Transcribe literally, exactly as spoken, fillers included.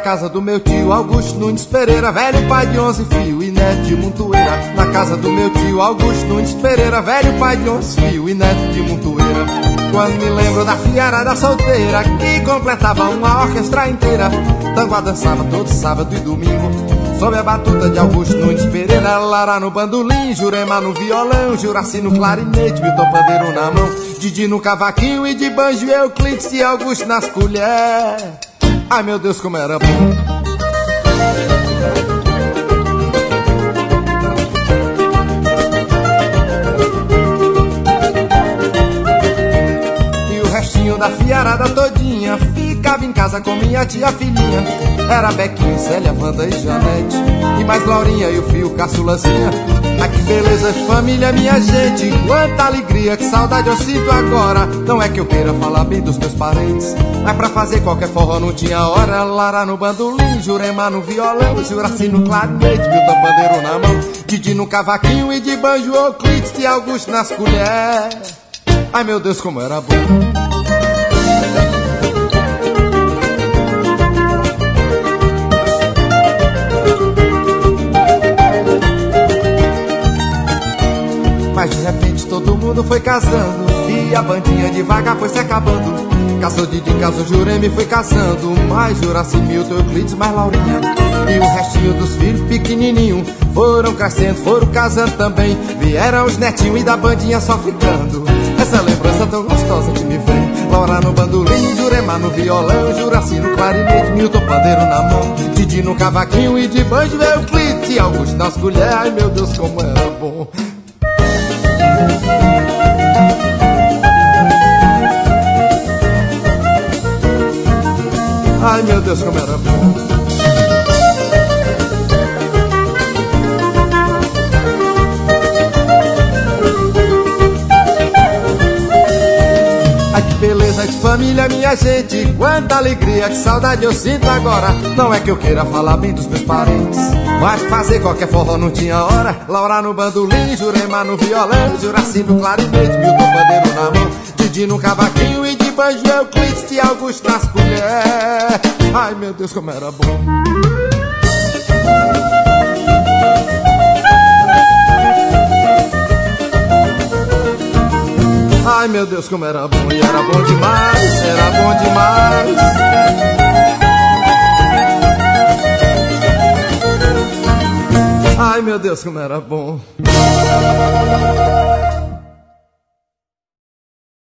casa do meu tio Augusto Nunes Pereira, velho pai de onze filhos e neto de montoeira. Na casa do meu tio Augusto Nunes Pereira, velho pai de onze filhos e neto de montoeira. Quando me lembro da fiarada solteira que completava uma orquestra inteira, tango dançava todo sábado e domingo sob a batuta de Augusto Nunes Pereira. Lara no bandolim, Jurema no violão, Juraci no clarinete, Milton pandeiro na mão, Didi no cavaquinho e de banjo Euclides e Augusto nas colheres. Ai meu Deus, como era bom. E o restinho da fiarada todinha ficava em casa com minha tia filhinha. Era Bequinho, Célia, Wanda e Janete, e mais Laurinha e o fio caçulazinha. Ah, que beleza de família, minha gente, quanta alegria, que saudade eu sinto agora. Não é que eu queira falar bem dos meus parentes, mas pra fazer qualquer forró não tinha hora. Lara no bandolim, Jurema no violão, Juraci no clarinete, Milton pandeiro na mão, Didi no cavaquinho e de banjo Euclides e Augusto nas colheres. Ai meu Deus, como era bom. Mas de repente todo mundo foi casando e a bandinha devagar foi se acabando. Casou Didi, casou Jurema e foi casando, mais Juraci, Milton, Euclides, mais Laurinha. E o restinho dos filhos pequenininho foram crescendo, foram casando também. Vieram os netinhos e da bandinha só ficando essa lembrança tão gostosa que me vem. Laura no bandolim, Jurema no violão, Juraci no clarinete, Milton pandeiro na mão, Didi no cavaquinho e de banjo Euclides e Augusto nas colheres. Ai meu Deus, como era bom. Ai meu Deus, como era bom. Ai que beleza de família, minha gente, quanta alegria, que saudade eu sinto agora. Não é que eu queira falar bem dos meus parentes, mas fazer qualquer forró não tinha hora. Laura no bandolim, Jurema no violão, Juraci no clarinete, Milton pandeiro na mão, Didi no cavaquinho e de banjo Euclides e Augusto nas colheres. Ai meu Deus, como era bom. Ai meu Deus, como era bom. E era bom demais, era bom demais. Ai meu Deus, como era bom.